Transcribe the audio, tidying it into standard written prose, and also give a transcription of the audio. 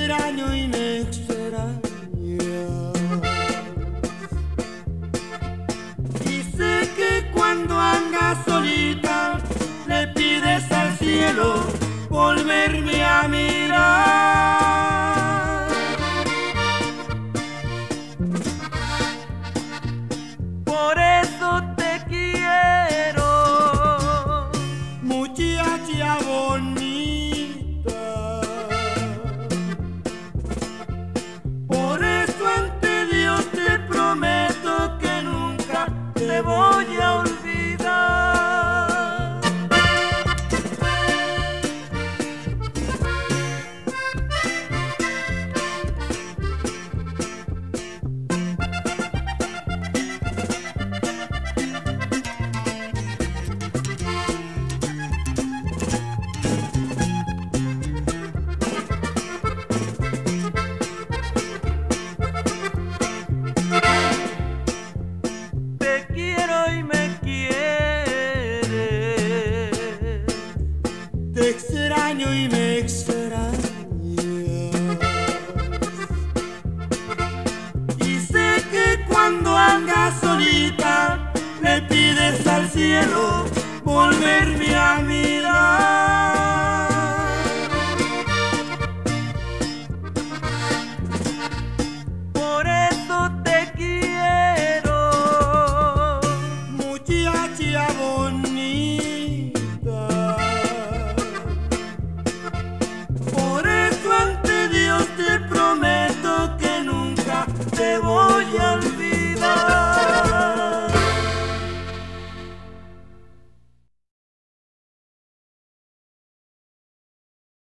extraño y me extrañas. Y sé que cuando andas solita le pides al cielo volverme a mirar. Por eso te quiero, muchacha bonita. Por eso ante Dios te prometo que nunca te voy a olvidar. Te quiero y me quieres, te extraño y me extrañas. Y sé que cuando andas solita le pides al cielo volverme a mirar.